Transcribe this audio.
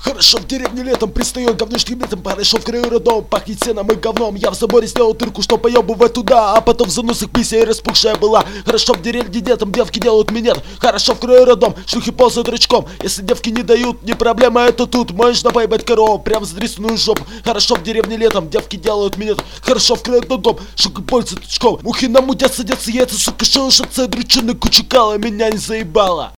Хорошо в деревне летом, пристает говнюшки летом. Хорошо в краю родом, пахнет сеном и говном. Я в заборе сделал дырку, что поебывать туда, а потом в заносах пися и распухшая была. Хорошо в деревне детям, девки делают минет. Хорошо в краю родом, шлюхи ползают рычком. Если девки не дают, не проблема, это тут. Можешь напоебать корову, прям за дресную жопу. Хорошо в деревне летом, девки делают минет. Хорошо в краю родом, шлюхи пользуют рычком. Мухи на мудят, садятся яйца, сука, шелушатся, дрючины кучекала, меня не заебала.